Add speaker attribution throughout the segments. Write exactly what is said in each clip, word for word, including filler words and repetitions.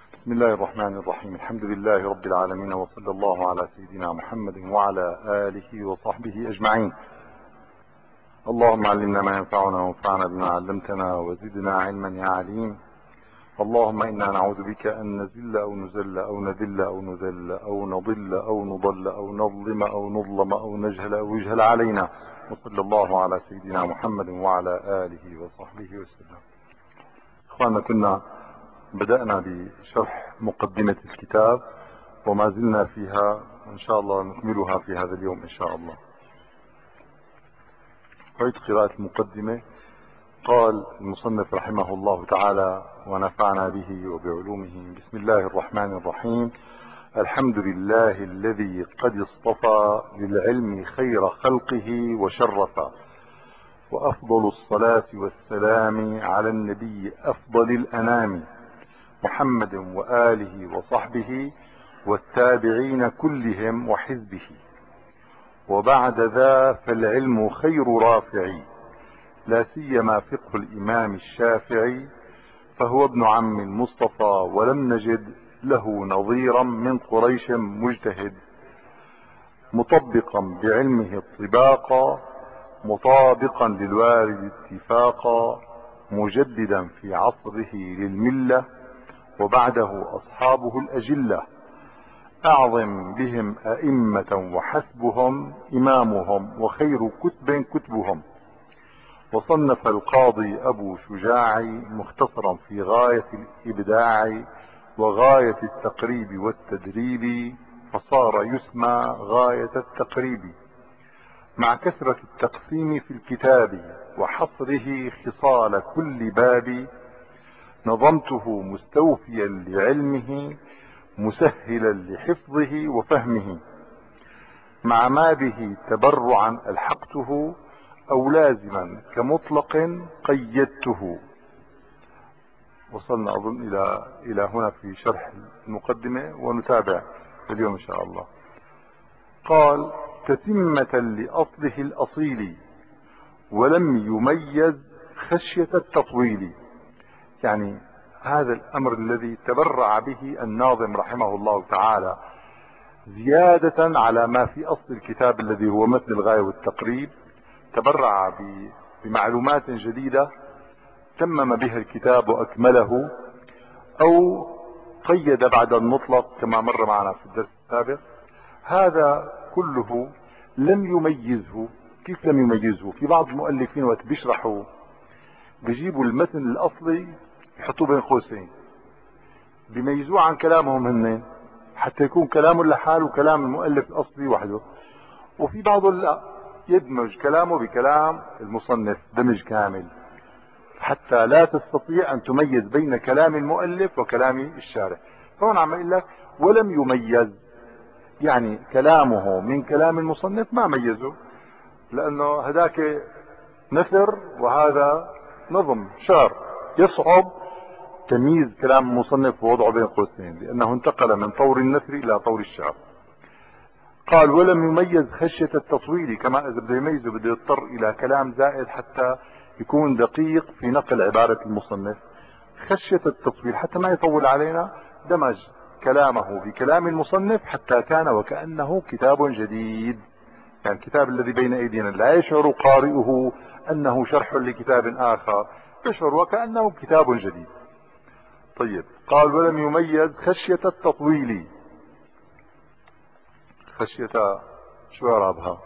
Speaker 1: بسم الله الرحمن الرحيم. الحمد لله رب العالمين، وصلى الله على سيدنا محمد وعلى آله وصحبه أجمعين. اللهم علمنا ما ينفعنا وانفعنا بما علمتنا وزدنا علما يا عليم. اللهم إنا نعوذ بك أن نزل أو نزل أو نذل أو نذل أو نضل أو نضل أو نظلم أو نظلم أو نجهل أو يجهل علينا. وصلى الله على سيدنا محمد وعلى آله وصحبه وسلم. إخواننا، كنا بدأنا بشرح مقدمة الكتاب وما زلنا فيها، إن شاء الله نكملها في هذا اليوم إن شاء الله. أعيد قراءة المقدمة. قال المصنف رحمه الله تعالى ونفعنا به وبعلومه. بسم الله الرحمن الرحيم. الحمد لله الذي قد اصطفى للعلم خير خلقه وشرفا، وأفضل الصلاة والسلام على النبي أفضل الأنام محمد وآله وصحبه والتابعين كلهم وحزبه. وبعد ذا فالعلم خير رافعي، لا سيما فقه الإمام الشافعي، فهو ابن عم المصطفى ولم نجد له نظيرا من قريش مجتهد، مطبقا بعلمه الطباقا، مطابقا للوارد اتفاقا، مجددا في عصره للملة، وبعده أصحابه الأجلة، أعظم بهم أئمة وحسبهم إمامهم، وخير كتب كتبهم. وصنف القاضي أبو شجاع مختصرا في غاية الإبداع وغاية التقريب والتدريب، فصار يسمى غاية التقريب، مع كثرة التقسيم في الكتاب وحصره خصال كل باب. نظمته مستوفيا لعلمه مسهلا لحفظه وفهمه، مع ما به تبرعا ألحقته أو لازما كمطلق قيدته. وصلنا أظن إلى إلى هنا في شرح المقدمة، ونتابع اليوم إن شاء الله. قال: تتمة لأصله الأصيل ولم يميز خشية التطويل. يعني هذا الأمر الذي تبرع به الناظم رحمه الله تعالى زيادة على ما في أصل الكتاب الذي هو متن الغاية والتقريب، تبرع بمعلومات جديدة تمم بها الكتاب وأكمله، أو قيد بعد المطلق كما مر معنا في الدرس السابق. هذا كله لم يميزه. كيف لم يميزه؟ في بعض المؤلفين وقت بيشرحوا بيجيبوا المتن الأصلي يحطوه بين قوسين، بيميزوه عن كلامهم هن حتى يكون كلامه لحاله وكلام المؤلف الأصلي وحده. وفي بعضهم لا، يدمج كلامه بكلام المصنف دمج كامل، حتى لا تستطيع أن تميز بين كلام المؤلف وكلام الشارح. فهنا عم يقول لك ولم يميز، يعني كلامه من كلام المصنف ما ميزه، لأنه هذاك نثر وهذا نظم شعر، يصعب تمييز كلام المصنف ووضعه بين قوسين لأنه انتقل من طور النثر إلى طور الشعر. قال: ولم يميز خشية التطويل، كما إذا بده يميزه بده يضطر إلى كلام زائد حتى يكون دقيق في نقل عبارة المصنف. خشية التطويل حتى ما يطول علينا، دمج كلامه بكلام المصنف حتى كان وكأنه كتاب جديد. يعني الكتاب الذي بين أيدينا لا يشعر قارئه أنه شرح لكتاب آخر، يشعر وكأنه كتاب جديد. طيب، قال: ولم يميز خشية التطويل. خشية شو اعرابها؟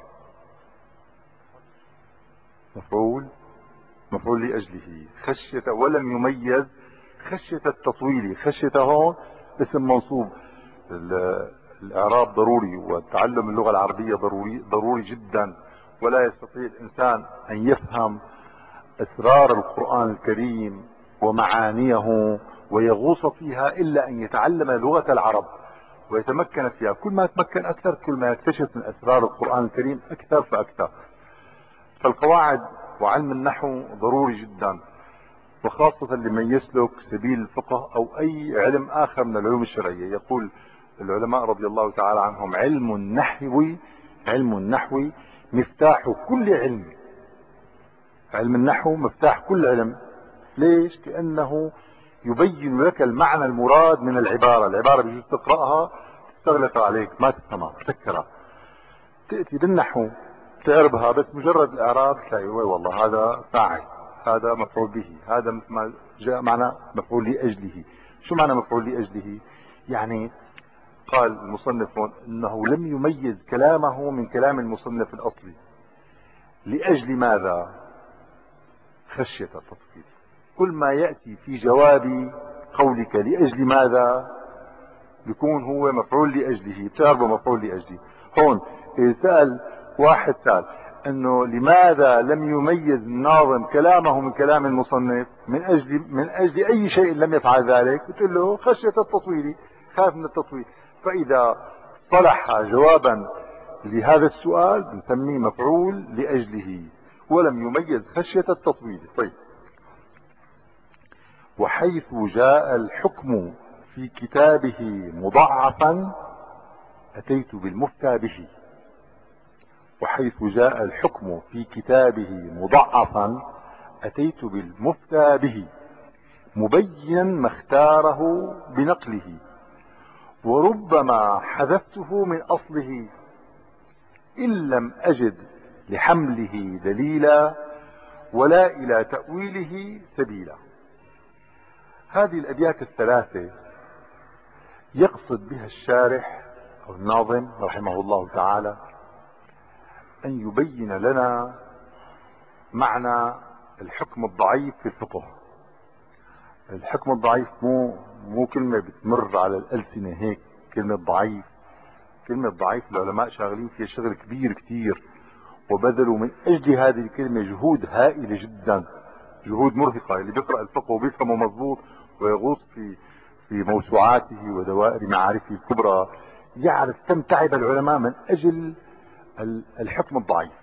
Speaker 1: مفعول مفعول لأجله. خشية ولم يميز خشية التطويل. خشية هون اسم منصوب. الإعراب ضروري، وتعلم اللغة العربية ضروري ضروري جدا، ولا يستطيع الإنسان أن يفهم أسرار القرآن الكريم ومعانيه ويغوص فيها إلا أن يتعلم لغة العرب ويتمكن فيها. كل ما يتمكن أكثر كل ما يكتشف من أسرار القرآن الكريم أكثر فأكثر. فالقواعد وعلم النحو ضروري جدا، وخاصة لمن يسلك سبيل الفقه أو أي علم آخر من العلوم الشرعية. يقول العلماء رضي الله تعالى عنهم: علم النحو علم النحو مفتاح كل علم. علم النحو مفتاح كل علم. ليش؟ لأنه يبين لك المعنى المراد من العبارة. العبارة بيجوز تقرأها تستغلق عليك ما تفهمها تسكرها، تأتي بالنحو تعربها، بس مجرد الإعراب تلاقي والله هذا فاعل، هذا مفعول به، هذا مثل ما جاء معنى مفعول لأجله. شو معنى مفعول لأجله؟ يعني قال المصنف انه لم يميز كلامه من كلام المصنف الاصلي. لاجل ماذا؟ خشية التطويل. كل ما يأتي في جواب قولك لأجل ماذا بيكون هو مفعول لأجله، بتعرفه مفعول لأجله. هون إذا سأل واحد سأل انه لماذا لم يميز الناظم كلامه من كلام المصنف من اجل من اجل اي شيء لم يفعل ذلك، بتقول له خشية التطويل، خاف من التطويل. فاذا صلح جوابا لهذا السؤال بنسميه مفعول لأجله، ولم يميز خشية التطويل. طيب، وحيث جاء الحكم في كتابه مضعفا أتيت بالمفتى به. وحيث جاء الحكم في كتابه مضعفا أتيت بالمفتى به، مبينا ما اختاره بنقله، وربما حذفته من أصله إن لم أجد لحمله دليلا ولا إلى تأويله سبيلا. هذه الأبيات الثلاثة يقصد بها الشارح أو الناظم رحمه الله تعالى أن يبين لنا معنى الحكم الضعيف في الفقه. الحكم الضعيف مو مو كلمة بتمر على الألسنة هيك، كلمة ضعيف. كلمة ضعيف العلماء شاغلين فيها شغل كبير كتير، وبذلوا من أجل هذه الكلمة جهود هائلة جدا، جهود مرهقة. اللي بيقرأ الفقه وبيفهمه مضبوط ويغوص في في موسوعاته ودوائر معارفه الكبرى يعرف كم تعب العلماء من أجل الحكم الضعيف.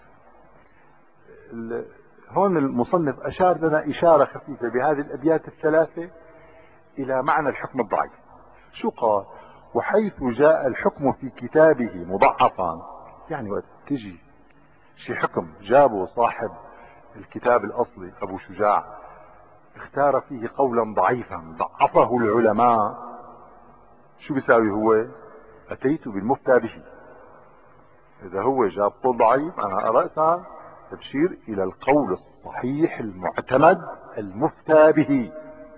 Speaker 1: هون المصنف أشار لنا إشارة خفيفة بهذه الأبيات الثلاثة إلى معنى الحكم الضعيف. شو قال؟ وحيث جاء الحكم في كتابه مضعفا، يعني وقت تجي شي حكم جابه صاحب الكتاب الأصلي أبو شجاع اختار فيه قولا ضعيفا ضعفه العلماء، شو بيساوي هو؟ أتيت بالمفتى به. إذا هو جاب قول ضعيف أنا رأسا تبشير إلى القول الصحيح المعتمد المفتى به.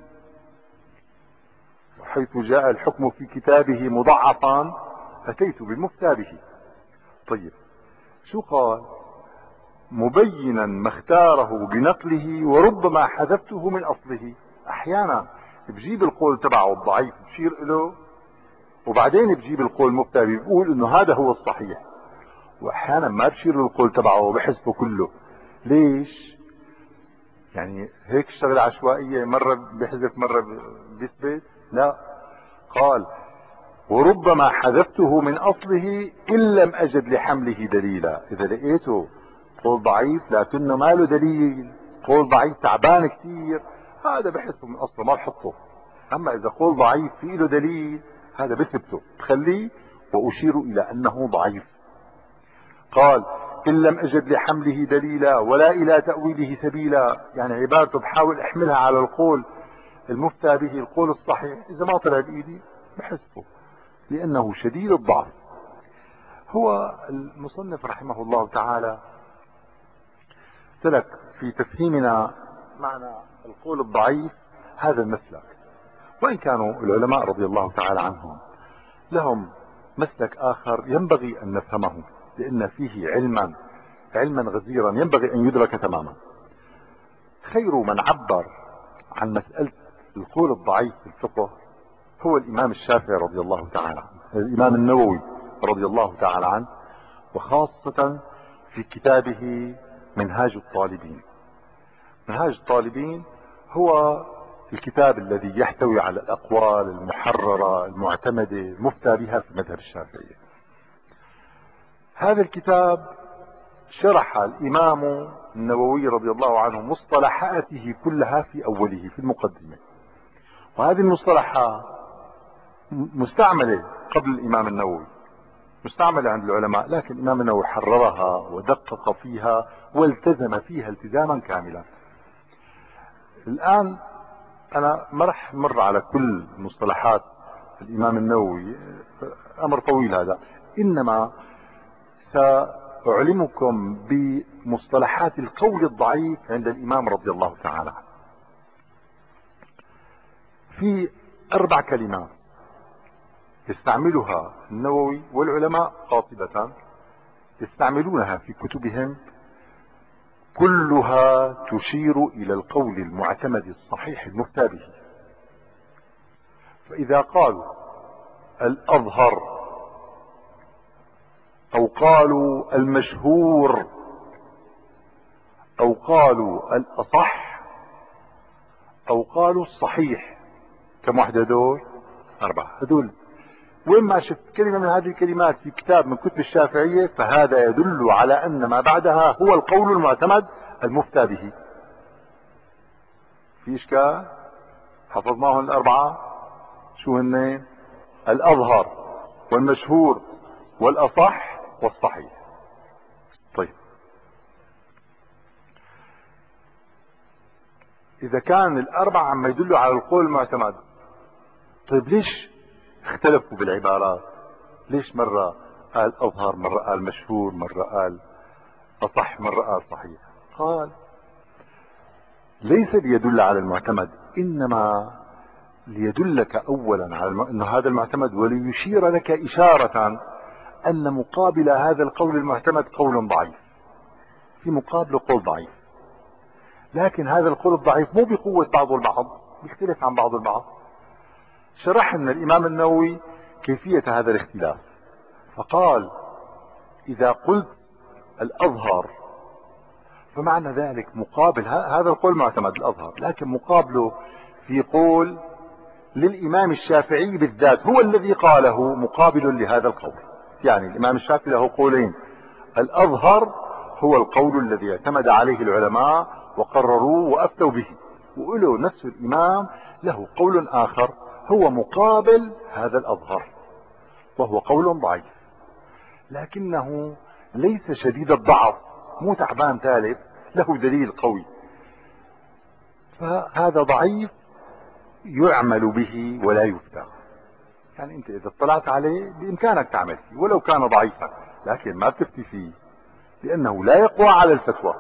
Speaker 1: وحيث جاء الحكم في كتابه مضعفا أتيت بالمفتى به. طيب، شو قال؟ مبينا ما اختاره بنقله وربما حذفته من أصله. أحيانا بجيب القول تبعه الضعيف بشير له، وبعدين بجيب القول المفتى به بيقول إنه هذا هو الصحيح، واحيانا ما بشير القول تبعه وبحذفه كله. ليش؟ يعني هيك الشغلة عشوائية، مرة بيحذف مرة بيثبت؟ لا، قال وربما حذفته من اصله ان لم اجد لحمله دليلا. اذا لقيته قول ضعيف لكنه ما له دليل، قول ضعيف تعبان كثير، هذا بحذفه من اصله ما بحطه. اما اذا قول ضعيف في له دليل هذا بثبته بخليه واشير الى انه ضعيف. قال إن لم أجد لحمله دليلا ولا إلى تأويله سبيلا، يعني عبارته بحاول أحملها على القول المفتى به القول الصحيح، إذا ما طلع بإيدي بحذفه لأنه شديد الضعف. هو المصنف رحمه الله تعالى سلك في تفهيمنا معنى القول الضعيف هذا المسلك، وإن كانوا العلماء رضي الله تعالى عنهم لهم مسلك آخر ينبغي أن نفهمه، لأن فيه علما علما غزيرا ينبغي أن يدرك تماما. خير من عبر عن مسألة القول الضعيف في الفقه هو الإمام الشافعي رضي الله تعالى عنه، الإمام النووي رضي الله تعالى عنه، وخاصة في كتابه منهاج الطالبين. منهاج الطالبين هو الكتاب الذي يحتوي على الأقوال المحررة المعتمدة المفتى بها في مذهب الشافعية. هذا الكتاب شرح الإمام النووي رضي الله عنه مصطلحاته كلها في أوله في المقدمة، وهذه المصطلحات مستعملة قبل الإمام النووي، مستعملة عند العلماء، لكن الإمام النووي حررها ودقق فيها والتزم فيها التزاما كاملا. الآن أنا ما رح مر على كل مصطلحات الإمام النووي، أمر طويل هذا، إنما سأعلمكم بمصطلحات القول الضعيف عند الإمام رضي الله تعالى عنه. في أربع كلمات يستعملها النووي والعلماء قاطبة، يستعملونها في كتبهم، كلها تشير إلى القول المعتمد الصحيح المفتى به. فإذا قالوا الأظهر أو قالوا المشهور أو قالوا الأصح أو قالوا الصحيح، كم واحدة دول؟ أربعة. هدول وين ما شفت كلمة من هذه الكلمات في كتاب من كتب الشافعية فهذا يدل على أن ما بعدها هو القول المعتمد المفتى به. في إشكال؟ حفظناهم الأربعة شو هن؟ الأظهر والمشهور والأصح والصحيح. طيب إذا كان الأربعة عم يدلوا على القول المعتمد، طيب ليش اختلفوا بالعبارات؟ ليش مرة قال أظهر، مرة قال مشهور، مرة قال أصح، مرة قال صحيح؟ قال ليس ليدل على المعتمد، إنما ليدلك أولا على الم... أن هذا المعتمد، وليشير لك إشارة أن مقابل هذا القول المعتمد قول ضعيف، في مقابله قول ضعيف، لكن هذا القول الضعيف مو بقوة بعضه البعض، بيختلف عن بعض البعض. شرح لنا الإمام النووي كيفية هذا الاختلاف، فقال إذا قلت الأظهر فمعنى ذلك مقابل هذا القول معتمد الأظهر، لكن مقابله في قول للإمام الشافعي بالذات هو الذي قاله مقابل لهذا القول. يعني الإمام الشافعي له قولين، الأظهر هو القول الذي اعتمد عليه العلماء وقرروا وأفتوا به، وله نفس الإمام له قول آخر هو مقابل هذا الأظهر وهو قول ضعيف، لكنه ليس شديد الضعف، مو تعبان ثالث، له دليل قوي، فهذا ضعيف يعمل به ولا يفتى. يعني انت اذا اطلعت عليه بامكانك تعمل فيه ولو كان ضعيفا، لكن ما بتفتي فيه لانه لا يقوى على الفتوى.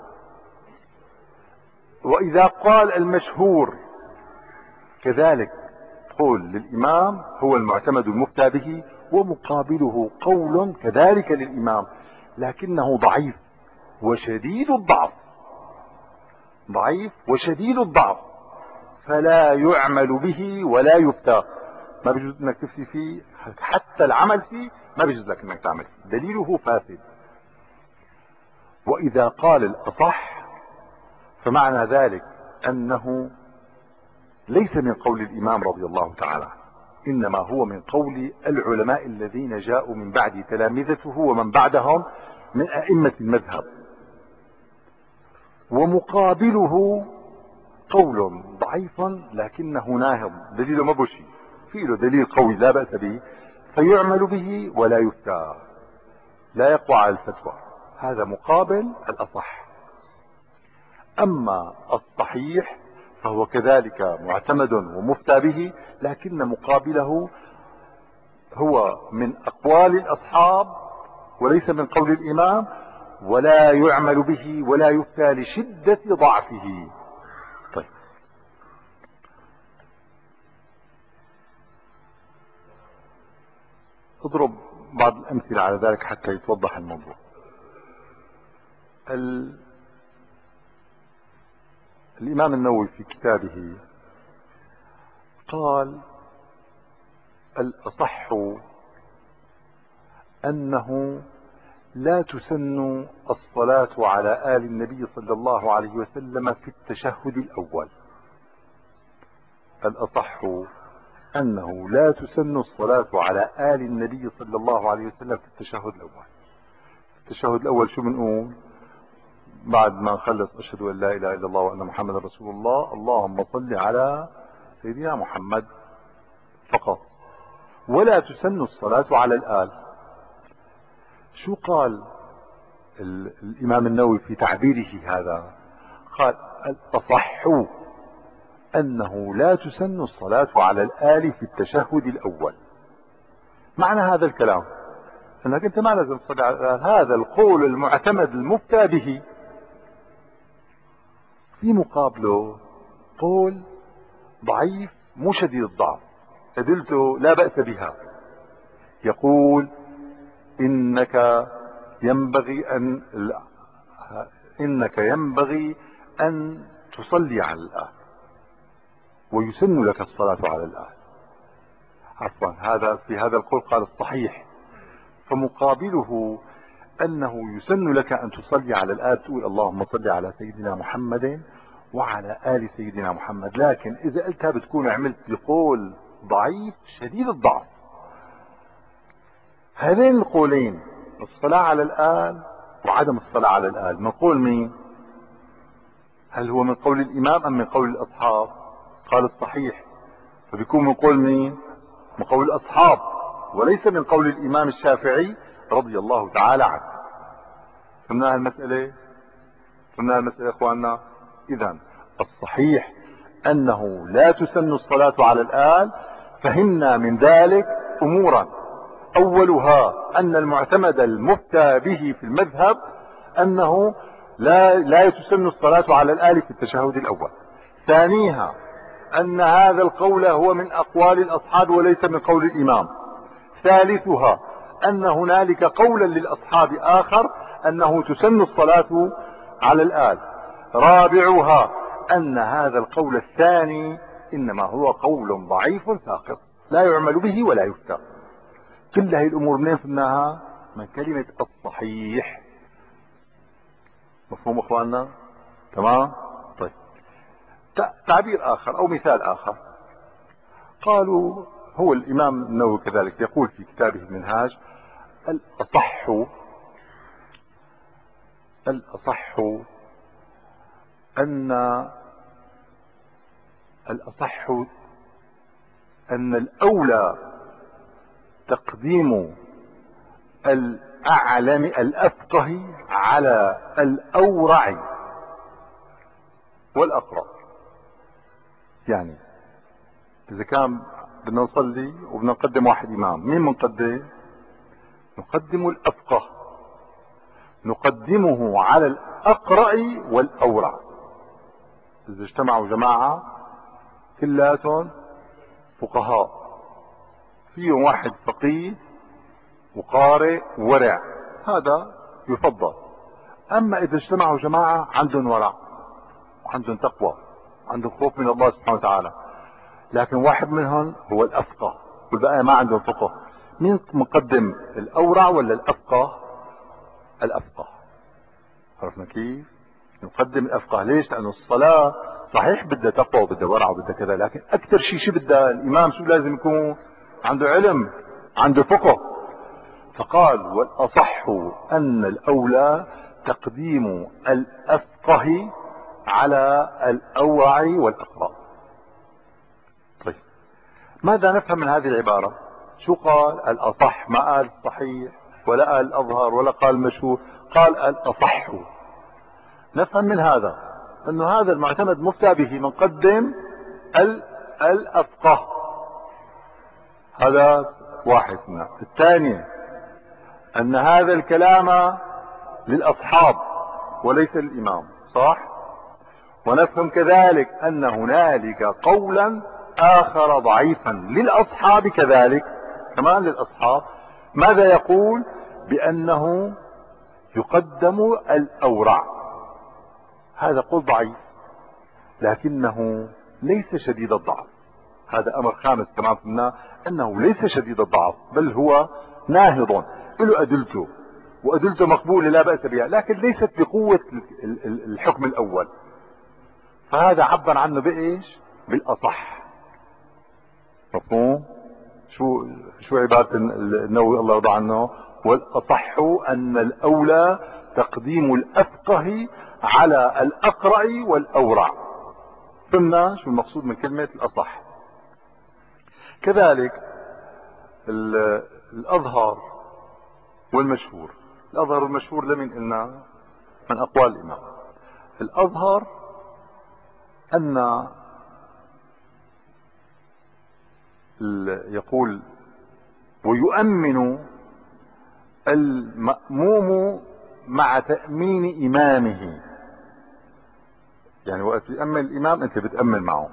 Speaker 1: واذا قال المشهور كذلك قول للامام هو المعتمد المفتى به، ومقابله قول كذلك للامام لكنه ضعيف وشديد الضعف، ضعيف وشديد الضعف، فلا يعمل به ولا يفتى، ما بيجوز انك تفتي فيه، حتى العمل فيه ما بيجوز لك انك تعمل فيه، دليله فاسد. واذا قال الاصح فمعنى ذلك انه ليس من قول الامام رضي الله تعالى، انما هو من قول العلماء الذين جاءوا من بعد تلامذته ومن بعدهم من ائمة المذهب، ومقابله قول ضعيف لكنه ناهض، دليله ما بشي، في له دليل قوي لا بأس به، فيعمل به ولا يفتى، لا يقوى على الفتوى، هذا مقابل الأصح. أما الصحيح فهو كذلك معتمد ومفتى به، لكن مقابله هو من أقوال الأصحاب وليس من قول الإمام، ولا يعمل به ولا يفتى لشدة ضعفه. طيب اضرب بعض الأمثلة على ذلك حتى يتوضح الموضوع. ال... الإمام النووي في كتابه قال الأصح أنه لا تسن الصلاة على آل النبي صلى الله عليه وسلم في التشهد الأول. الأصح أنه لا تسن الصلاة على آل النبي صلى الله عليه وسلم في التشهد الأول. التشهد الأول شو بنقول بعد ما نخلص أشهد أن لا إله إلا الله وأن محمد رسول الله، اللهم صل على سيدنا محمد فقط، ولا تسن الصلاة على الآل. شو قال الإمام النووي في تعبيره هذا؟ قال الأصح أنه لا تسن الصلاة على الآل في التشهد الأول. معنى هذا الكلام أنك أنت ما لازم تصلي على الآل، هذا القول المعتمد المفتى به. في مقابله قول ضعيف مو شديد الضعف، أدلته لا بأس بها، يقول إنك ينبغي أن إنك ينبغي أن تصلي على الآل ويسن لك الصلاة على الآل. عفوا، هذا في هذا القول قال الصحيح، فمقابله أنه يسن لك أن تصلي على الآل، تقول اللهم صل على سيدنا محمد وعلى آل سيدنا محمد. لكن إذا قلتها بتكون عملت بقول ضعيف شديد الضعف. هذين القولين، الصلاة على الآل وعدم الصلاة على الآل، من قول مين؟ هل هو من قول الإمام أم من قول الأصحاب؟ قال الصحيح، فبيكون من قول مين؟ من قول الأصحاب، وليس من قول الإمام الشافعي رضي الله تعالى عنه. فهمنا المسألة؟ فهمنا المسألة يا إخواننا؟ إذن الصحيح أنه لا تسن الصلاة على الآل. فهمنا من ذلك أمورا، أولها أن المعتمد المفتى به في المذهب أنه لا لا تسن الصلاة على الآل في التشهد الأول. ثانيها أن هذا القول هو من أقوال الأصحاب وليس من قول الإمام. ثالثها أن هنالك قولا للأصحاب آخر أنه تسن الصلاة على الآل. رابعها أن هذا القول الثاني إنما هو قول ضعيف ساقط لا يعمل به ولا يفتى. كل هذه الأمور منين فهمناها؟ من كلمة الصحيح. مفهوم اخواننا؟ تمام. طيب، تعبير آخر أو مثال آخر، قالوا هو الإمام النووي كذلك يقول في كتابه المنهاج: الأصح الأصح أن الأصح أن الأولى تقديم الأعلم الأفقه على الأورع والأقرب. يعني إذا كان بدنا نصلي وبدنا نقدم واحد إمام، مين بنقدم؟ نقدم الأفقه، نقدمه على الأقرأ والأورع. إذا اجتمعوا جماعة كلاتهم فقهاء، فيهم واحد فقيه وقارئ ورع، هذا يفضل. أما إذا اجتمعوا جماعة عندهم ورع وعندهم تقوى وعندهم خوف من الله سبحانه وتعالى، لكن واحد منهم هو الأفقه والبقية ما عندهم فقه، مين مقدم؟ الأورع ولا الأفقه؟ الأفقه. عرفنا كيف؟ نقدم الأفقه. ليش؟ لأنه الصلاة صحيح بدها تقوى وبدها ورع وبدها كذا، لكن أكثر شيء شو بدها الإمام؟ شو لازم يكون؟ عنده علم، عنده فقه. فقال: والأصح أن الأولى تقديم الأفقه على الأورع والأقرأ. طيب، ماذا نفهم من هذه العبارة؟ شو قال؟ الأصح، ما قال الصحيح ولا قال الأظهر ولا قال المشهور، قال الأصح. نفهم من هذا أنه هذا المعتمد مفتى به منقدم الأفقه. هذا واحد منا. الثاني أن هذا الكلام للأصحاب وليس للإمام، صح؟ ونفهم كذلك أن هنالك قولا آخر ضعيفا للأصحاب كذلك، كمان للأصحاب. ماذا يقول؟ بأنه يقدم الأورع. هذا قول ضعيف لكنه ليس شديد الضعف. هذا أمر خامس كمان قلنا أنه ليس شديد الضعف، بل هو ناهض له أدلته، وأدلته مقبولة لا بأس بها، لكن ليست بقوة الحكم الأول. فهذا عبر عنه بإيش؟ بالأصح. مفهوم؟ شو شو عبارة النووي الله يرضى عنه؟ والأصح أن الأولى تقديم الأفقه على الأقرأ والأورع. فهمنا شو المقصود من كلمة الأصح؟ كذلك الأظهر والمشهور. الأظهر والمشهور لمن قلنا؟ من أقوال الإمام. الأظهر أن يقول ويؤمن المأموم مع تأمين إمامه، يعني وقت يأمن الإمام أنت بتأمن معه.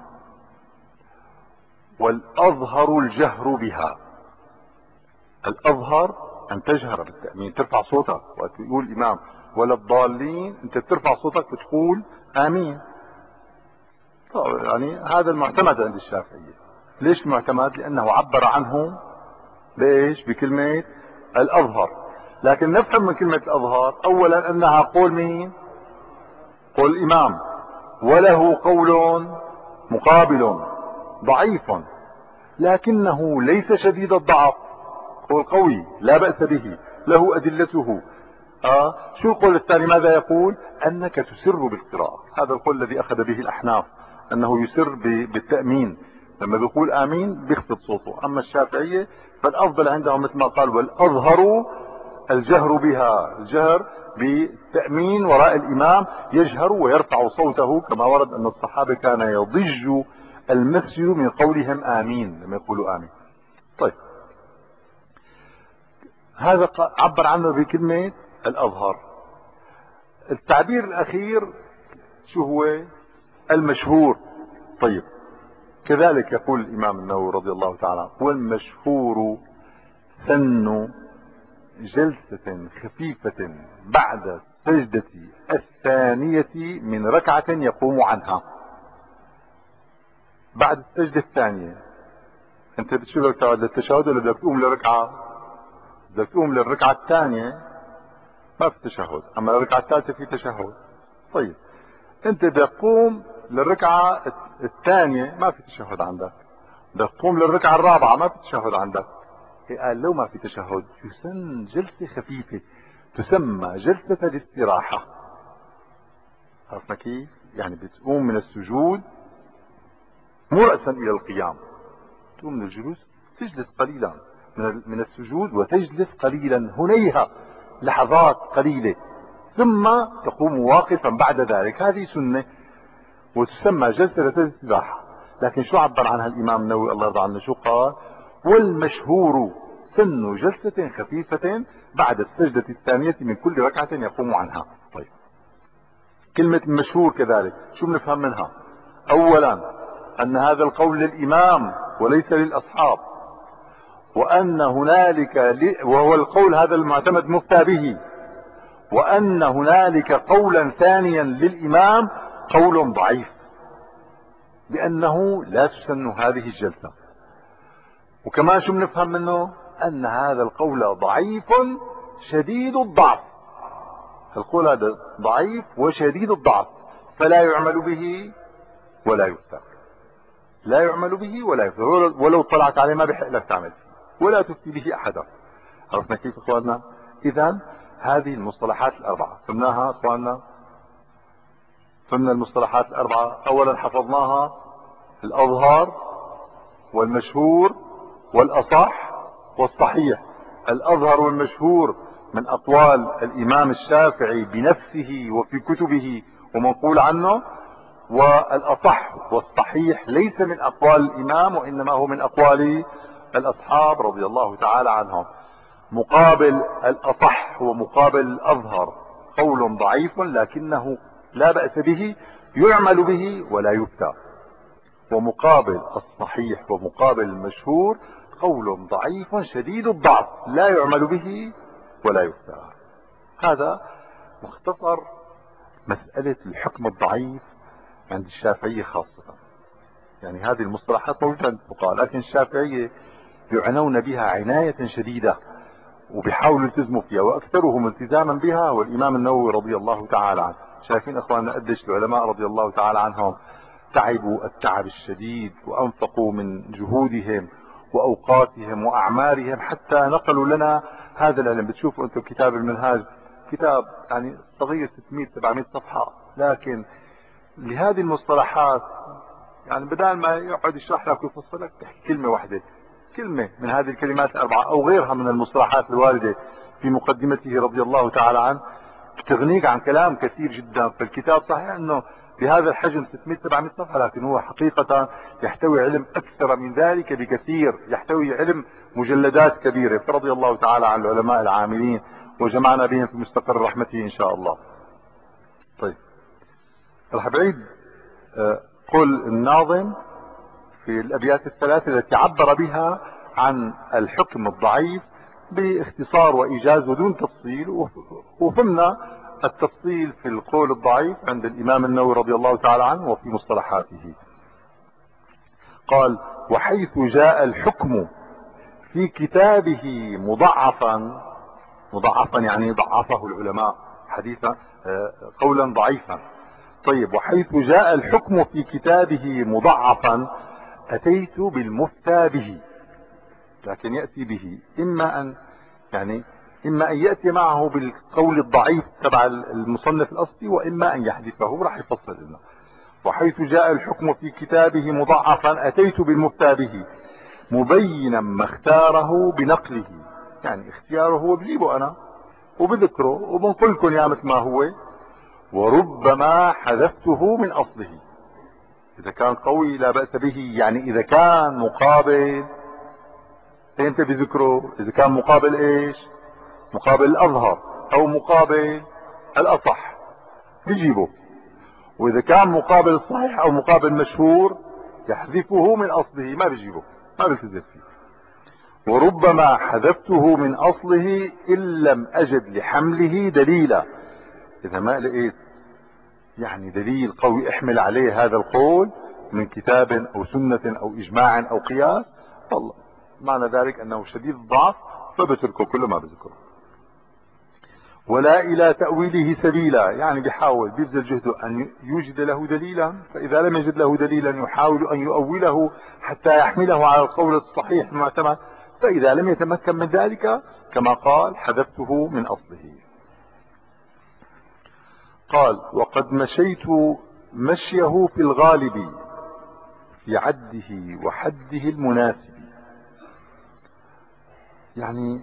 Speaker 1: والأظهر الجهر بها، الأظهر أن تجهر بالتأمين، ترفع صوتك وقت يقول الإمام ولا الضالين أنت بترفع صوتك بتقول آمين. طيب يعني هذا المعتمد عند الشافعية. ليش المعتمد؟ لأنه عبر عنه بإيش؟ بكلمة الأظهر. لكن نفهم من كلمة الأظهر أولا أنها قول مين؟ قول الإمام، وله قول مقابل ضعيف لكنه ليس شديد الضعف، قول قوي لا بأس به له أدلته. آه شو القول الثاني؟ ماذا يقول؟ أنك تسر بالقراءة. هذا القول الذي أخذ به الأحناف، أنه يسر بالتأمين، لما بيقول آمين بيخفض صوته. أما الشافعية فالأفضل عندهم مثل ما قال والأظهر الجهر بها، الجهر بالتأمين وراء الإمام، يجهر ويرفع صوته كما ورد أن الصحابة كان يضج المسجد من قولهم آمين لما يقولوا آمين. طيب هذا عبر عنه بكلمة الأظهر. التعبير الأخير شو هو؟ المشهور. طيب كذلك يقول الإمام النووي رضي الله تعالى والمشهور سن جلسة خفيفة بعد السجدة الثانية من ركعة يقوم عنها. بعد السجدة الثانية انت شو بدك تقعد للتشهد ولا بدك تقوم للركعة؟ بدك تقوم للركعة الثانية ما في تشهد، اما الركعة الثالثة في تشهد. طيب انت بدك تقوم للركعة الثانية ما في تشهد عندك، بدك تقوم للركعة الرابعة ما في تشهد عندك. قال لو ما في تشهد يسن جلسة خفيفة تسمى جلسة الاستراحة. عرفنا كيف؟ يعني بتقوم من السجود مو رأسا إلى القيام، تقوم من الجلوس تجلس قليلا من من السجود وتجلس قليلا هنيها لحظات قليلة ثم تقوم واقفا بعد ذلك. هذه سنة وتسمى جلسة الاستراحة. لكن شو عبر عنها الإمام النووي الله يرضى عنه؟ شو قال؟ والمشهور سن جلسة خفيفة بعد السجدة الثانية من كل ركعة يقوم عنها. طيب كلمة المشهور كذلك شو بنفهم منها؟ أولا أن هذا القول للإمام وليس للأصحاب، وأن هنالك وهو القول هذا المعتمد مفتى به، وأن هنالك قولا ثانيا للإمام قول ضعيف بأنه لا تسن هذه الجلسة. وكمان شو بنفهم منه؟ أن هذا القول ضعيف شديد الضعف. القول هذا ضعيف وشديد الضعف فلا يعمل به ولا يفتى، لا يعمل به ولا يفتى، ولو طلعت عليه ما بحق لك تعمل فيه ولا تفتي به أحدا. عرفنا كيف اخواننا؟ إذا هذه المصطلحات الأربعة فهمناها اخواننا؟ فهمنا المصطلحات الأربعة. أولا حفظناها: الأظهر والمشهور والأصح والصحيح. الأظهر والمشهور من أقوال الإمام الشافعي بنفسه وفي كتبه ومنقول عنه، والأصح والصحيح ليس من أقوال الإمام وإنما هو من أقوال الأصحاب رضي الله تعالى عنهم. مقابل الأصح ومقابل الأظهر قول ضعيف لكنه لا بأس به يعمل به ولا يفتى، ومقابل الصحيح ومقابل المشهور قول ضعيف شديد الضعف لا يعمل به ولا يفتى. هذا مختصر مسألة الحكم الضعيف عند الشافعية خاصة. يعني هذه المصطلحات موجودة عند الفقهاء لكن الشافعية يعنون بها عناية شديدة وبيحاولوا يلتزموا فيها، واكثرهم التزاما بها هو الامام النووي رضي الله تعالى عنه. شايفين اخواننا قديش العلماء رضي الله تعالى عنهم تعبوا التعب الشديد وانفقوا من جهودهم واوقاتهم واعمارهم حتى نقلوا لنا هذا العلم. بتشوفوا انتم كتاب المنهاج كتاب يعني صغير ستمائة سبعمائة صفحة، لكن لهذه المصطلحات يعني بدل ما يقعد يشرح لك ويفصل لك تحكي كلمة واحدة، كلمة من هذه الكلمات الأربعة أو غيرها من المصطلحات الواردة في مقدمته رضي الله تعالى عنه بتغنيك عن كلام كثير جدا في الكتاب. صحيح أنه بهذا الحجم ستمائة سبعمائة صفحة، لكن هو حقيقة يحتوي علم أكثر من ذلك بكثير، يحتوي علم مجلدات كبيرة. فرضي الله تعالى عن العلماء العاملين وجمعنا بهم في مستقر رحمته إن شاء الله. طيب، رح بعيد قول الناظم في الأبيات الثلاثة التي عبر بها عن الحكم الضعيف باختصار وإيجاز ودون تفصيل، وفهمنا التفصيل في القول الضعيف عند الإمام النووي رضي الله تعالى عنه وفي مصطلحاته. قال: وحيث جاء الحكم في كتابه مضعفا، مضعفا يعني ضعفه العلماء حديثا قولا ضعيفا. طيب، وحيث جاء الحكم في كتابه مضعفا أتيت بالمفتى به. لكن يأتي به إما أن يعني إما أن يأتي معه بالقول الضعيف تبع المصنف الأصلي، وإما أن يحذفه. راح يفصل لنا: وحيث جاء الحكم في كتابه مضعفا أتيت بالمفتى به مبينا ما اختاره بنقله. يعني اختياره هو بجيبه أنا وبذكره وبنقلكم يا مثل ما هو، وربما حذفته من أصله. إذا كان قوي لا بأس به، يعني إذا كان مقابل انت بذكره، إذا كان مقابل إيش؟ مقابل الأظهر أو مقابل الأصح بيجيبه. وإذا كان مقابل الصحيح أو مقابل مشهور يحذفه من أصله، ما بيجيبه، ما بيلتزم فيه. وربما حذفته من أصله إن لم أجد لحمله دليلا. إذا ما لقيت يعني دليل قوي احمل عليه هذا القول من كتاب أو سنة أو إجماع أو قياس، والله معنى ذلك أنه شديد الضعف، فبتركه كله ما بذكره. ولا إلى تأويله سبيلا، يعني بيحاول بيبذل جهده أن يوجد له دليلا، فإذا لم يجد له دليلا يحاول أن يؤوله حتى يحمله على القول الصحيح المعتمد، فإذا لم يتمكن من ذلك كما قال حذفته من أصله. قال: وقد مشيت مشيه في الغالب في عده وحده المناسب. يعني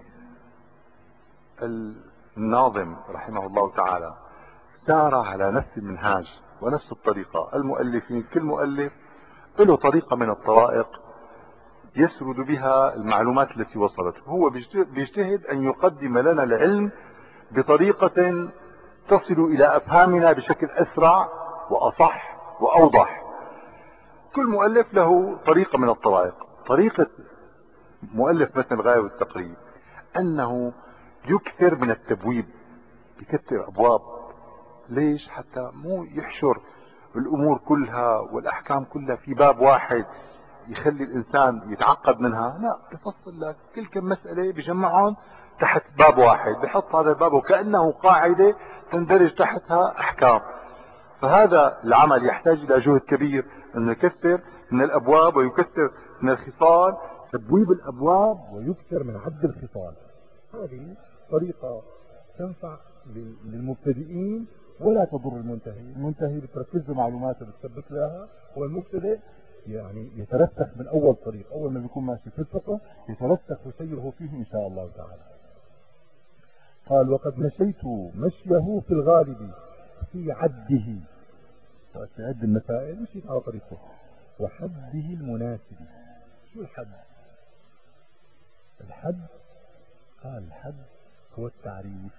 Speaker 1: الناظم رحمه الله تعالى سار على نفس المنهاج ونفس الطريقة. المؤلفين كل مؤلف له طريقة من الطرائق يسرد بها المعلومات التي وصلته. هو بيجتهد أن يقدم لنا العلم بطريقة تصل إلى أفهامنا بشكل أسرع وأصح وأوضح. كل مؤلف له طريقة من الطرائق. طريقة مؤلف مثل الغاية والتقريب أنه يكثر من التبويب، يكثر أبواب. ليش؟ حتى مو يحشر الأمور كلها والأحكام كلها في باب واحد يخلي الإنسان يتعقد منها. لا، بفصل لك كل كم مسألة بجمعهم تحت باب واحد، بحط هذا الباب وكأنه قاعدة تندرج تحتها أحكام. فهذا العمل يحتاج إلى جهد كبير، أنه يكثر من الأبواب ويكثر من الخصال، تبويب الأبواب ويكثر من عد الخصال. هذه طريقة تنفع للمبتدئين ولا تضر المنتهي. المنتهي بتركز له معلومات بتثبت لها، والمبتدئ يعني يترسخ من أول طريق. أول ما بيكون ماشي في الفقه يترسخ وسيره فيه إن شاء الله تعالى. قال: وقد مشيت مشيه في الغالب في عده، في عد المسائل مشيت على طريقه، وحده المناسب. شو الحد؟ الحد قال الحد هو التعريف.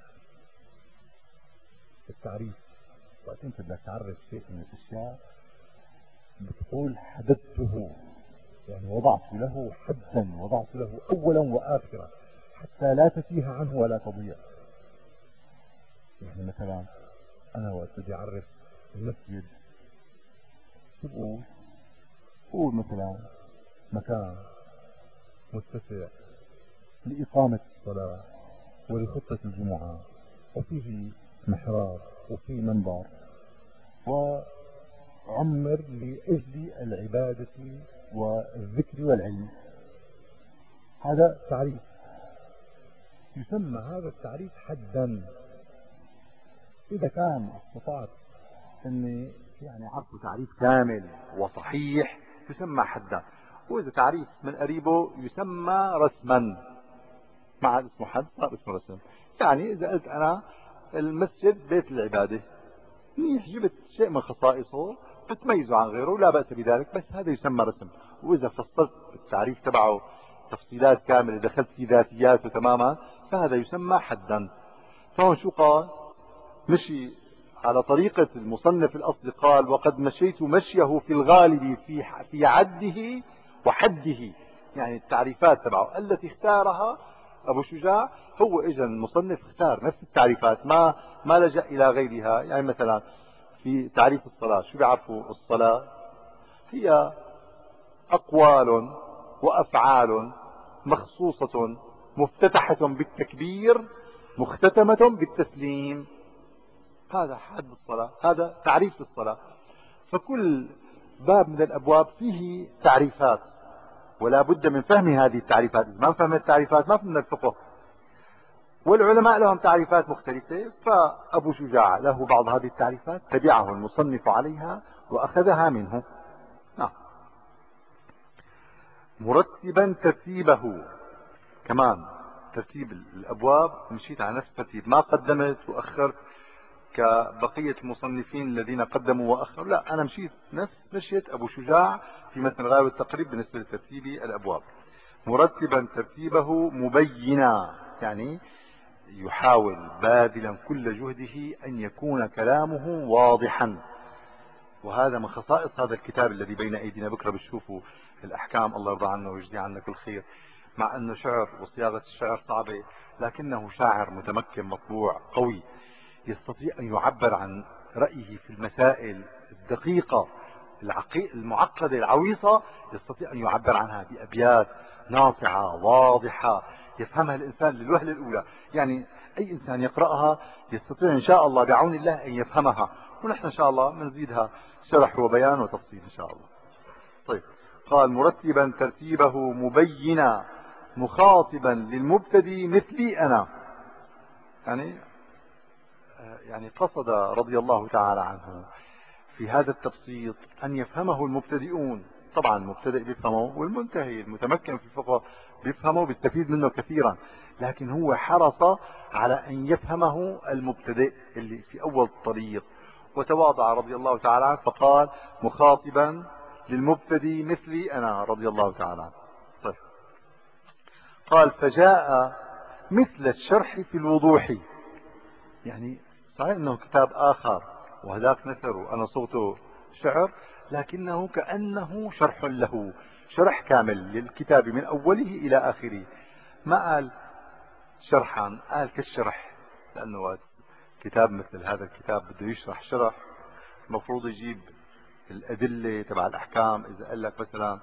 Speaker 1: التعريف وقت انت بدك تعرف شيء من الاشياء بتقول حددته، يعني وضعت له حدا، وضعت له اولا واخرا حتى لا تتيه عنه ولا تضيع. يعني مثلا انا وقت بدي اعرف المسجد بقول قول مثلا مكان متسع لإقامة الصلاة ولخطة الجمعة، وفيه محراب وفيه منبر، وعمر لأجل العبادة والذكر والعلم. هذا تعريف، يسمى هذا التعريف حدا. إذا كان استطعت أني يعني عرفه تعريف كامل وصحيح يسمى حدا، وإذا تعريف من قريبه يسمى رسما. مع اسمه حد صار اسمه رسم. يعني إذا قلت أنا المسجد بيت العبادة، منيح، جبت شيء من خصائصه بتميزه عن غيره لا بأس بذلك، بس هذا يسمى رسم. وإذا فصلت التعريف تبعه تفصيلات كاملة دخلت في ذاتياته تماما فهذا يسمى حدا. فهون شو قال؟ مشي على طريقة المصنف الأصلي، قال وقد مشيت مشيه في الغالب في في عده وحده، يعني التعريفات تبعه التي اختارها أبو شجاع، هو إجا المصنف اختار نفس التعريفات، ما ما لجأ إلى غيرها. يعني مثلا في تعريف الصلاة شو بيعرفوا الصلاة؟ هي أقوال وأفعال مخصوصة مفتتحة بالتكبير مختتمة بالتسليم. هذا حد الصلاة، هذا تعريف الصلاة. فكل باب من الأبواب فيه تعريفات، ولا بد من فهم هذه التعريفات. إذا ما فهمنا التعريفات ما فهمنا الفقه. والعلماء لهم تعريفات مختلفة، فأبو شجاع له بعض هذه التعريفات تبعه المصنف عليها وأخذها منه. نعم. مرتبا ترتيبه، كمان ترتيب الأبواب مشيت على نفس الترتيب، ما قدمت وأخرت كبقية المصنفين الذين قدموا وأخروا، لا أنا مشيت نفس مشيت أبو شجاع في متن الغاية والتقريب بالنسبة لترتيب الأبواب. مرتبا ترتيبه مبينا، يعني يحاول باذلا كل جهده أن يكون كلامه واضحا. وهذا من خصائص هذا الكتاب الذي بين أيدينا. بكرة بتشوفوا الأحكام، الله يرضى عنا ويجزي عنا كل خير. مع أنه شعر وصياغة الشعر صعبة، لكنه شاعر متمكن مطبوع قوي، يستطيع أن يعبر عن رأيه في المسائل الدقيقة المعقدة العويصة، يستطيع أن يعبر عنها بأبيات ناصعة واضحة يفهمها الإنسان للوهلة الأولى. يعني أي إنسان يقرأها يستطيع إن شاء الله بعون الله أن يفهمها، ونحن إن شاء الله بنزيدها شرح وبيان وتفصيل إن شاء الله. طيب، قال مرتبا ترتيبه مبينا مخاطبا للمبتدي مثلي أنا. يعني يعني قصد رضي الله تعالى عنه في هذا التبسيط أن يفهمه المبتدئون. طبعا المبتدئ بيفهمه، والمنتهي المتمكن في الفقه بيفهمه بيستفيد منه كثيرا، لكن هو حرص على أن يفهمه المبتدئ اللي في أول الطريق، وتواضع رضي الله تعالى عنه فقال مخاطبا للمبتدئ مثلي أنا رضي الله تعالى عنه. طيب، قال فجاء مثل الشرح في الوضوح. يعني صحيح أنه كتاب آخر وهذاك نثر أنا صوته شعر، لكنه كأنه شرح له، شرح كامل للكتاب من أوله إلى آخره. ما قال شرحا، قال كالشرح، لأنه كتاب مثل هذا الكتاب بده يشرح شرح المفروض يجيب الأدلة تبع الأحكام. إذا قال لك مثلا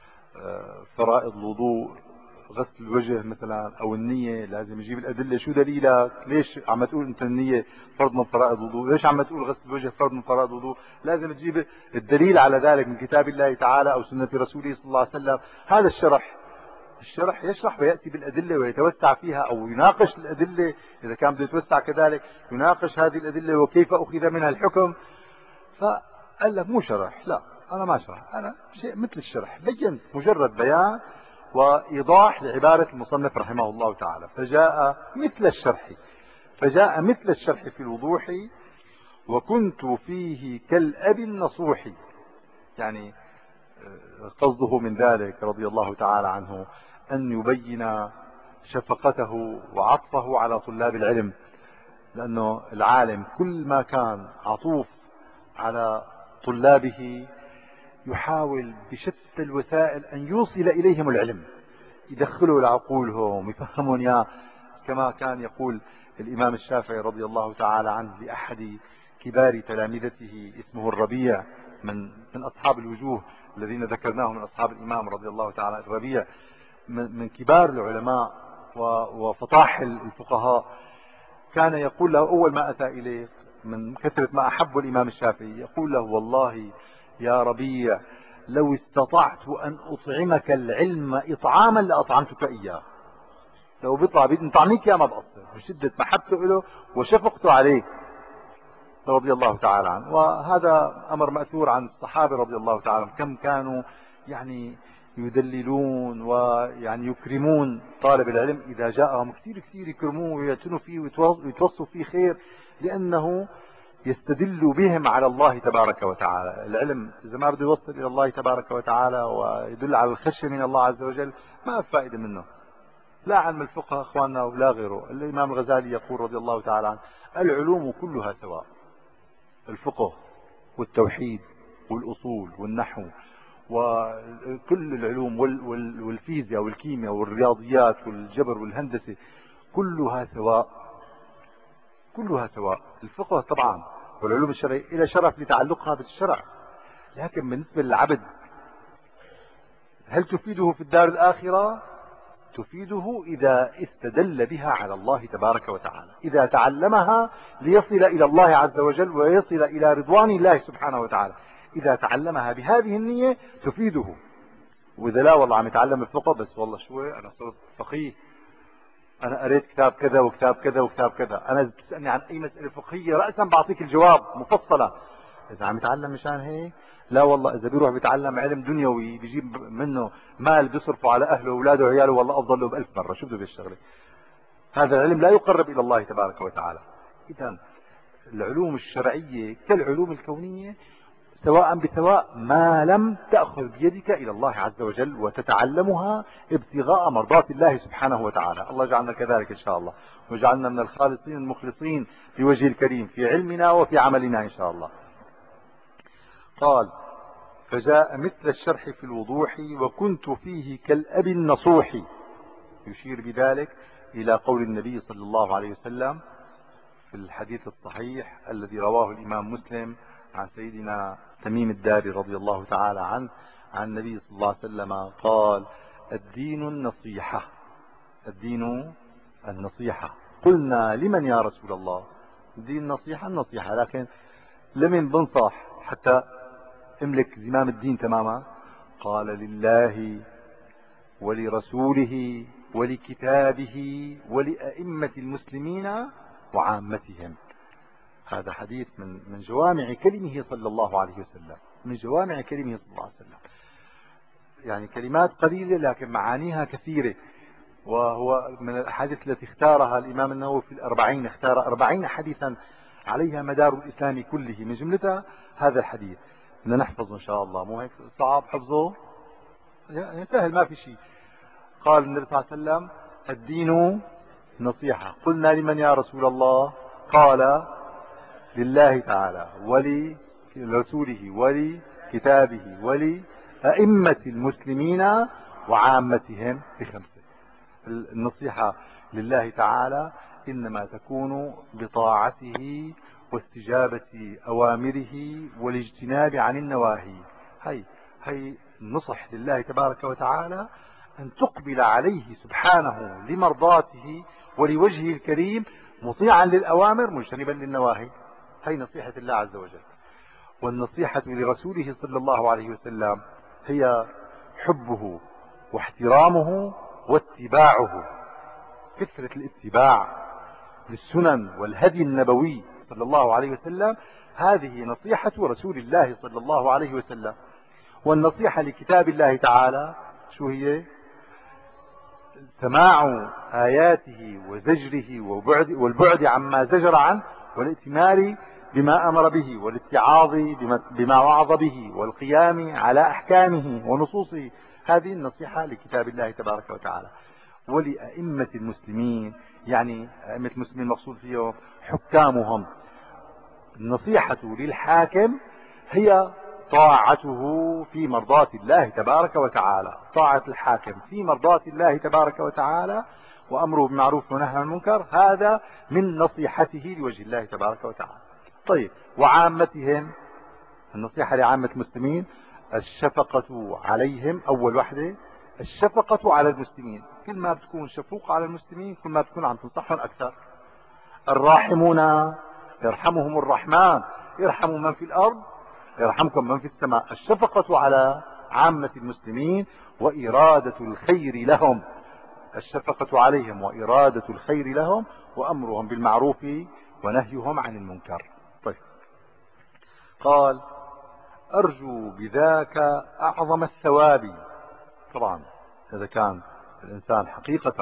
Speaker 1: فرائض الوضوء غسل الوجه مثلا او النية، لازم يجيب الادله. شو دليلك؟ ليش عم تقول انت النية فرض من فرائض الوضوء؟ ليش عم تقول غسل الوجه فرض من فرائض الوضوء؟ لازم تجيب الدليل على ذلك من كتاب الله تعالى او سنة رسوله صلى الله عليه وسلم. هذا الشرح. الشرح يشرح ويأتي بالأدلة ويتوسع فيها أو يناقش الأدلة، إذا كان بده يتوسع كذلك يناقش هذه الأدلة وكيف أخذ منها الحكم. فقال لك مو شرح، لا أنا ما شرح، أنا شيء مثل الشرح، بينت مجرد بيان وإيضاح لعبارة المصنف رحمه الله تعالى. فجاء مثل الشرح، فجاء مثل الشرح في الوضوح وكنت فيه كالأب النصوح. يعني قصده من ذلك رضي الله تعالى عنه أن يبين شفقته وعطفه على طلاب العلم، لأنه العالم كل ما كان عطوف على طلابه يحاول بشتى الوسائل أن يوصل إليهم العلم، يدخلوا لعقولهم، يفهمون يا كما كان يقول الإمام الشافعي رضي الله تعالى عنه لأحد كبار تلامذته اسمه الربيع، من من أصحاب الوجوه الذين ذكرناه من أصحاب الإمام رضي الله تعالى. الربيع من كبار العلماء وفطاحل الفقهاء. كان يقول له أول ما أتى إليه من كثرة ما أحب الإمام الشافعي، يقول له والله يا ربيع لو استطعت أن أطعمك العلم إطعاما لأطعمتك إياه. لو بيطلع بيد نطعميك يا ما بقصر، من شدة محبته له وشفقته عليه رضي الله تعالى عنه. وهذا أمر مأثور عن الصحابة رضي الله تعالى عنهم، كم كانوا يعني يدللون ويعني يكرمون طالب العلم إذا جاءهم، كثير كثير يكرموه ويعتنوا فيه ويتوصوا فيه خير، لأنه يستدل بهم على الله تبارك وتعالى. العلم إذا ما بده يوصل إلى الله تبارك وتعالى ويدل على الخشية من الله عز وجل ما في فائدة منه، لا علم الفقه أخواننا ولا غيره. الإمام الغزالي يقول رضي الله تعالى عنه: العلوم كلها سواء، الفقه والتوحيد والأصول والنحو وكل العلوم والفيزياء والكيمياء والرياضيات والجبر والهندسة كلها سواء، كلها سواء. الفقه طبعا والعلوم الشرعية إلى شرف لتعلقها بالشرع، لكن بالنسبة للعبد هل تفيده في الدار الآخرة؟ تفيده إذا استدل بها على الله تبارك وتعالى، إذا تعلمها ليصل إلى الله عز وجل ويصل إلى رضوان الله سبحانه وتعالى، إذا تعلمها بهذه النية تفيده. وإذا لا والله عم يتعلم الفقه بس والله شوي أنا صرت فقيه، أنا قريت كتاب كذا وكتاب كذا وكتاب كذا، أنا بتسألني عن أي مسألة فقهية رأسا بعطيك الجواب مفصلة. إذا عم يتعلم مشان هيك لا والله، إذا بيروح بيتعلم علم دنيوي بيجيب منه مال بيصرفه على أهله وأولاده وعياله والله أفضل له بألف مرة. شو بده بيشتغل؟ هذا العلم لا يقرب إلى الله تبارك وتعالى. إذا العلوم الشرعية كالعلوم الكونية سواء بسواء ما لم تأخذ بيدك إلى الله عز وجل وتتعلمها ابتغاء مرضات الله سبحانه وتعالى. الله يجعلنا كذلك إن شاء الله، ويجعلنا من الخالصين المخلصين لوجه الكريم في علمنا وفي عملنا إن شاء الله. قال: فجاء مثل الشرح في الوضوح وكنت فيه كالأب النصوح. يشير بذلك إلى قول النبي صلى الله عليه وسلم في الحديث الصحيح الذي رواه الإمام مسلم عن سيدنا تميم الداري رضي الله تعالى عنه عن النبي صلى الله عليه وسلم قال: الدين النصيحة، الدين النصيحة. قلنا: لمن يا رسول الله؟ الدين النصيحة، النصيحة، لكن لمن بنصح حتى املك زمام الدين تماما؟ قال: لله ولرسوله ولكتابه ولأئمة المسلمين وعامتهم. هذا حديث من من جوامع كلمه صلى الله عليه وسلم، من جوامع كلمه صلى الله عليه وسلم. يعني كلمات قليلة لكن معانيها كثيرة. وهو من الأحاديث التي اختارها الإمام النووي في الأربعين، اختار أربعين حديثا عليها مدار الإسلام كله، من جملتها هذا الحديث. بدنا نحفظه إن شاء الله، مو هيك صعب حفظه؟ يعني سهل ما في شيء. قال النبي صلى الله عليه وسلم: الدين نصيحة. قلنا: لمن يا رسول الله؟ قال: لله تعالى ولرسوله ولكتابه ولأئمة المسلمين وعامتهم. بخمسة. النصيحة لله تعالى إنما تكون بطاعته واستجابة أوامره والاجتناب عن النواهي. هي هي النصح لله تبارك وتعالى، أن تقبل عليه سبحانه لمرضاته ولوجهه الكريم مطيعا للأوامر مجتنبا للنواهي. هي نصيحة الله عز وجل. والنصيحة لرسوله صلى الله عليه وسلم هي حبه واحترامه واتباعه، كثرة الاتباع للسنن والهدي النبوي صلى الله عليه وسلم. هذه نصيحة رسول الله صلى الله عليه وسلم. والنصيحة لكتاب الله تعالى شو هي؟ سماع آياته وزجره وبعد والبعد عما زجر عنه والائتمار بما أمر به والاتعاظ بما وعظ به والقيام على أحكامه ونصوصه. هذه النصيحة لكتاب الله تبارك وتعالى. ولأئمة المسلمين، يعني أئمة المسلمين مقصود فيهم حكامهم. النصيحة للحاكم هي طاعته في مرضات الله تبارك وتعالى، طاعة الحاكم في مرضات الله تبارك وتعالى وأمره بالمعروف ونهى عن المنكر، هذا من نصيحته لوجه الله تبارك وتعالى. طيب، وعامتهم، النصيحة لعامة المسلمين الشفقة عليهم. أول وحدة الشفقة على المسلمين، كل ما بتكون شفوق على المسلمين كل ما بتكون عم تنصحهم أكثر. الراحمون يرحمهم الرحمن، يرحموا من في الأرض يرحمكم من في السماء. الشفقة على عامة المسلمين وإرادة الخير لهم، الشفقة عليهم وإرادة الخير لهم وأمرهم بالمعروف ونهيهم عن المنكر. طيب، قال: أرجو بذاك أعظم الثواب. طبعا إذا كان الإنسان حقيقة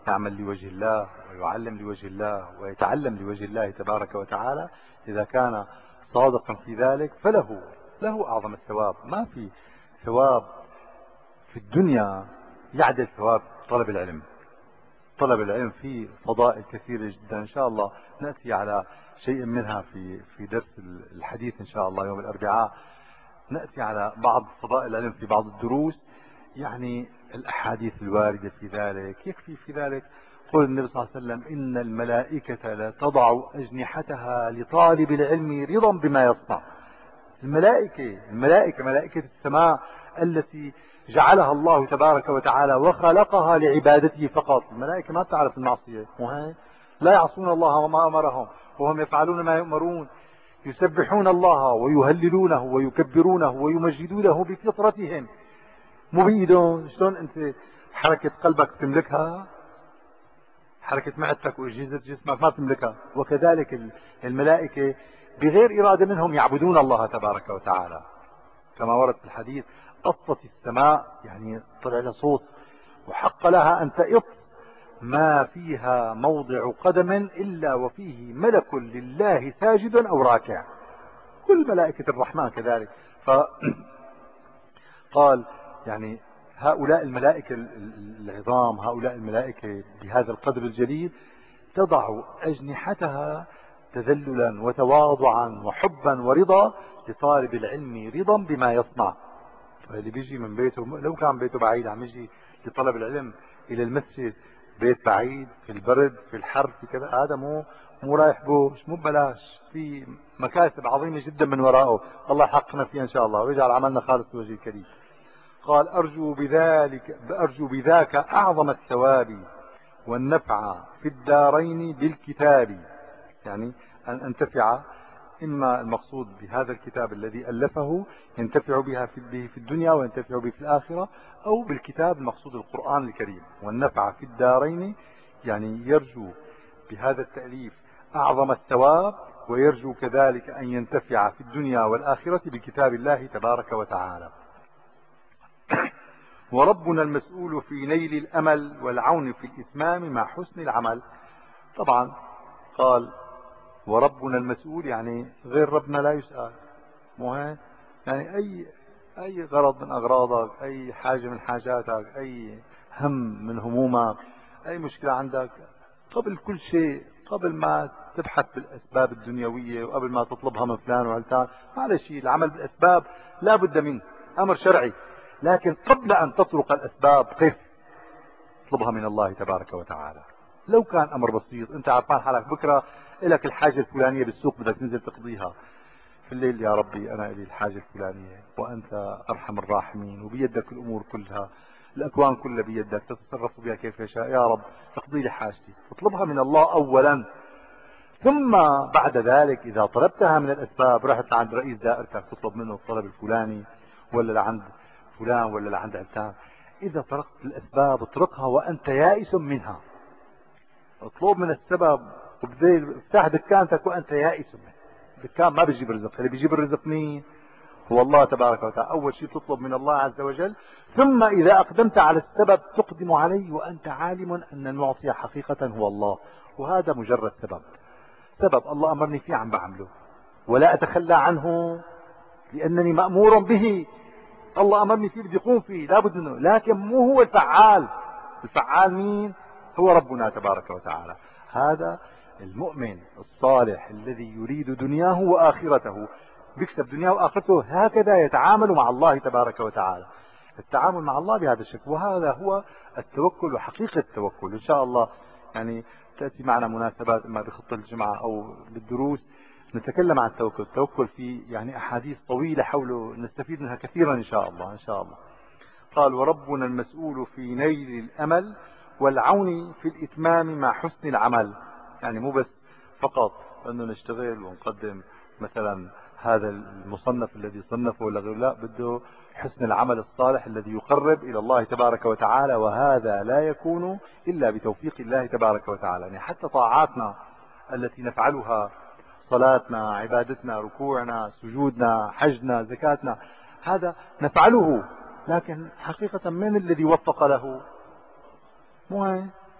Speaker 1: يعمل لوجه الله ويعلم لوجه الله ويتعلم لوجه الله تبارك وتعالى، إذا كان صادقا في ذلك فله له أعظم الثواب. ما في ثواب في الدنيا يعدل ثواب طلب العلم. طلب العلم فيه فضائل كثيرة جدا، إن شاء الله نأتي على شيء منها في في درس الحديث إن شاء الله يوم الأربعاء. نأتي على بعض فضائل العلم في بعض الدروس، يعني الأحاديث الواردة في ذلك. يكفي في ذلك قول النبي صلى الله عليه وسلم: إن الملائكة لا تضع أجنحتها لطالب العلم رضا بما يصنع. الملائكة الملائكة ملائكة السماء التي جعلها الله تبارك وتعالى وخلقها لعبادته فقط. الملائكة ما تعرف المعصية، وهي لا يعصون الله وما أمرهم وهم يفعلون ما يؤمرون، يسبحون الله ويهللونه ويكبرونه ويمجدونه بفطرتهم. مو بإيدهم. شلون أنت حركة قلبك تملكها، حركة معدتك وأجهزة جسمك ما تملكها، وكذلك الملائكة بغير إرادة منهم يعبدون الله تبارك وتعالى. كما ورد في الحديث: أطت السماء، يعني طلع لها صوت، وحق لها أن تئط ما فيها موضع قدم إلا وفيه ملك لله ساجد أو راكع. كل ملائكة الرحمن كذلك. فقال يعني هؤلاء الملائكة العظام، هؤلاء الملائكة بهذا القدر الجليل، تضع أجنحتها تذللا وتواضعا وحبا ورضا لطالب العلم رضا بما يصنع. فاللي بيجي من بيته، لو كان بيته بعيد، عم يجي لطلب العلم إلى المسجد، بيت بعيد في البرد في الحر في كذا، هذا مو مو رايح بوش، مو ببلاش، في مكاسب عظيمة جدا من وراءه، الله يحققنا فيها إن شاء الله ويجعل عملنا خالص لوجهه الكريم. قال: أرجو بذلك أرجو بذاك أعظم الثواب والنفع في الدارين بالكتاب. يعني أن أنتفع، إما المقصود بهذا الكتاب الذي ألفه ينتفع بها به في الدنيا وينتفع به في الآخرة، أو بالكتاب المقصود القرآن الكريم. والنفع في الدارين يعني يرجو بهذا التأليف أعظم الثواب، ويرجو كذلك أن ينتفع في الدنيا والآخرة بكتاب الله تبارك وتعالى. وربنا المسؤول في نيل الأمل والعون في الإتمام مع حسن العمل. طبعا قال وربنا المسؤول، يعني غير ربنا لا يسأل. مهم يعني أي أي غرض من أغراضك، أي حاجة من حاجاتك، أي هم من همومك، أي مشكلة عندك، قبل كل شيء، قبل ما تبحث بالأسباب الدنيوية وقبل ما تطلبها من فلان وعلتان، معلش العمل بالأسباب لا بد منه، أمر شرعي. لكن قبل أن تطرق الأسباب قف اطلبها من الله تبارك وتعالى. لو كان أمر بسيط، أنت عارفان حالك بكرة لك الحاجة الفلانية بالسوق بدك تنزل تقضيها في الليل: يا ربي أنا لي الحاجة الفلانية وأنت أرحم الراحمين وبيدك الأمور كلها، الأكوان كلها بيدك، تتصرف بها كيف يشاء، يا رب تقضي لي حاجتي. تطلبها من الله أولا، ثم بعد ذلك إذا طلبتها من الأسباب، رحت لعند رئيس دائرتك تطلب منه الطلب الفلاني، ولا لعند فلان ولا لعند علتان، إذا طرقت الأسباب اطرقها وأنت يائس منها. اطلب من السبب، افتح دكانتك وأنت يائس منه. دكان ما بيجيب رزق، اللي بيجيب الرزق مين؟ هو الله تبارك وتعالى. أول شيء تطلب من الله عز وجل، ثم إذا أقدمت على السبب تقدم عليه وأنت عالم أن المعطي حقيقة هو الله، وهذا مجرد سبب. سبب الله أمرني فيه عم بعمله ولا أتخلى عنه لأنني مأمور به. الله أمرني فيه بدي أقوم فيه لابد منه، لكن مو هو الفعال. الفعال مين؟ هو ربنا تبارك وتعالى. هذا المؤمن الصالح الذي يريد دنياه وآخرته، بيكسب دنياه وآخرته، هكذا يتعامل مع الله تبارك وتعالى. التعامل مع الله بهذا الشكل، وهذا هو التوكل وحقيقة التوكل. إن شاء الله يعني تأتي معنا مناسبات، إما بخطة الجمعة أو بالدروس، نتكلم عن التوكل. التوكل في يعني أحاديث طويلة حوله نستفيد منها كثيرا إن شاء الله إن شاء الله. قال وربنا المسؤول في نيل الأمل والعون في الإتمام مع حسن العمل. يعني مو بس فقط أنه نشتغل ونقدم مثلا هذا المصنف الذي صنفه ولا غيره، لا، بده حسن العمل الصالح الذي يقرب إلى الله تبارك وتعالى، وهذا لا يكون إلا بتوفيق الله تبارك وتعالى. يعني حتى طاعاتنا التي نفعلها، صلاتنا، عبادتنا، ركوعنا، سجودنا، حجنا، زكاتنا، هذا نفعله، لكن حقيقة من الذي وفق له؟ مو هي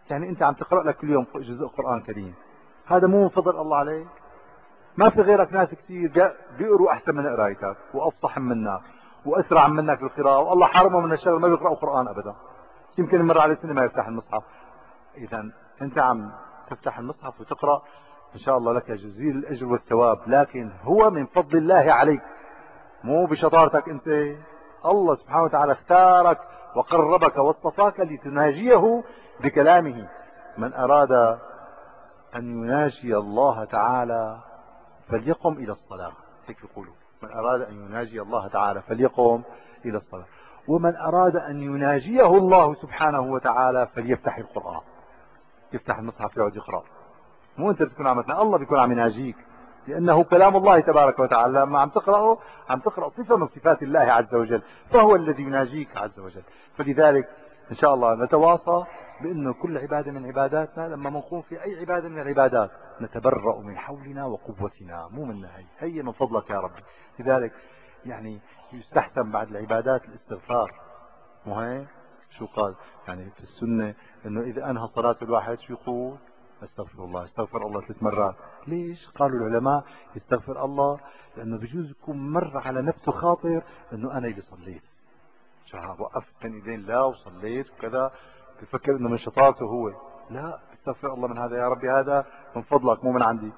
Speaker 1: يعني أنت عم تقرأ لك كل يوم جزء قرآن كريم، هذا مو من فضل الله عليك؟ ما في غيرك ناس كثير بيقروا أحسن من قرايتك وأفصح منك وأسرع منك بالقراءة، والله حرمه من الشغل ما بيقرأوا قرآن أبدا، يمكن مر على سنة ما يفتح المصحف. إذا أنت عم تفتح المصحف وتقرأ، إن شاء الله لك جزيل الأجر والثواب، لكن هو من فضل الله عليك، مو بشطارتك أنت. الله سبحانه وتعالى اختارك وقربك واصطفاك لتناجيه بكلامه. من أراد أن يناجي الله تعالى فليقم إلى الصلاة، هيك يقولوا، من أراد أن يناجي الله تعالى فليقم إلى الصلاة. ومن أراد أن يناجيه الله سبحانه وتعالى فليفتح القرآن، يفتح المصحف يقعد يقرأ. مو أنت بتكون عم تناجي، الله بيكون عم يناجيك، لأنه كلام الله تبارك وتعالى. لما عم تقرأه عم تقرأ صفة من صفات الله عز وجل، فهو الذي يناجيك عز وجل. فلذلك إن شاء الله نتواصى بأنه كل عبادة من عباداتنا لما نقوم في أي عبادة من العبادات نتبرأ من حولنا وقوتنا، مو منا هي هي من فضلك يا ربي. لذلك يعني يستحسن بعد العبادات الاستغفار. مو هيك؟ شو قال يعني في السنة انه اذا انهى صلاة الواحد شو يقول؟ استغفر الله، استغفر الله ثلاث مرات. ليش؟ قالوا العلماء يستغفر الله لانه بجوز يكون مر على نفسه خاطر انه انا اللي صليت، شهر وقفت بين ايدين الله وصليت وكذا، بفكر انه من شطارته هو. لا، استغفر الله من هذا يا ربي، هذا من فضلك مو من عندي.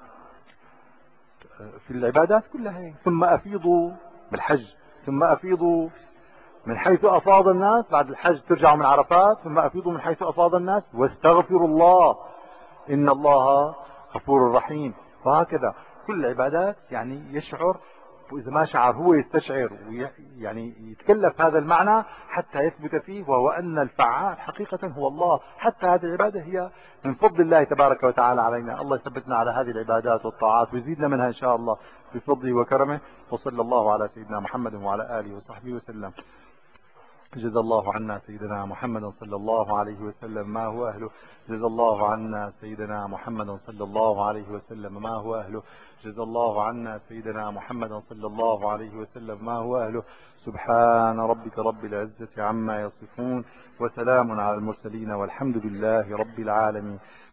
Speaker 1: في العبادات كلها هيك. ثم افيضوا بالحج، ثم افيضوا من حيث أفاض الناس، بعد الحج ترجعوا من عرفات، ثم أفيضوا من حيث أفاض الناس واستغفروا الله إن الله غفور رحيم. وهكذا كل العبادات يعني يشعر، وإذا ما شعر هو يستشعر ويعني يتكلف هذا المعنى حتى يثبت فيه، وهو أن الفعال حقيقة هو الله. حتى هذه العبادة هي من فضل الله تبارك وتعالى علينا. الله يثبتنا على هذه العبادات والطاعات ويزيدنا منها إن شاء الله بفضله وكرمه. وصلى الله على سيدنا محمد وعلى آله وصحبه وسلم. جزا الله عنا سيدنا محمد صلى الله عليه وسلم ما هو أهله. جزا الله عنا سيدنا محمد صلى الله عليه وسلم ما هو أهله. جزا الله عنا سيدنا محمد صلى الله عليه وسلم ما هو أهله. سبحان ربك رب العزة عما يصفون، وسلام على المرسلين، والحمد لله رب العالمين.